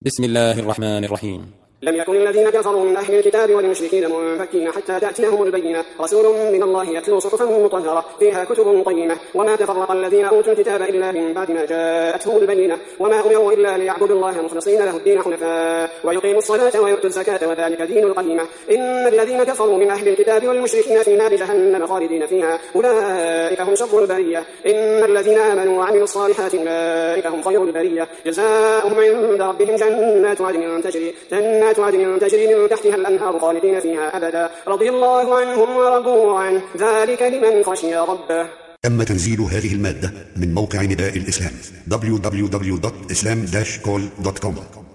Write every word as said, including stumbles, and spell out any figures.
بسم الله الرحمن الرحيم. لم يكن الذين كفروا من أهل الكتاب والمشركين منفكين حتى تأتيهم البينة، رسول من الله يتلو صحفا مطهرة فيها كتب قيمة. وما تفرق الذين أوتوا الكتاب إلا من بعد ما جاءتهم البينة، وما أمروا إلا ليعبدوا الله مخلصين له الدين حنفاء ويقيموا الصلاة ويؤتوا الزكاة وذلك دين القيمة. إن الذين كفروا من أهل الكتاب والمشركين في نار جهنم خالدين فيها أولئك هم شر البرية. إن الذين آمنوا وعملوا الصالحات أولئك هم خير البرية، جزاؤهم عند ربهم جنات عدن تجري جنات عدن تجري من تحتها الأنهار خالدين فيها أبدا، رضي الله عنهم ورضوا عنه، ذلك لمن خشي ربه. تم تنزيل هذه المادة من موقع نداء الإسلام دبليو دبليو دبليو دوت إسلام داش كول دوت كوم.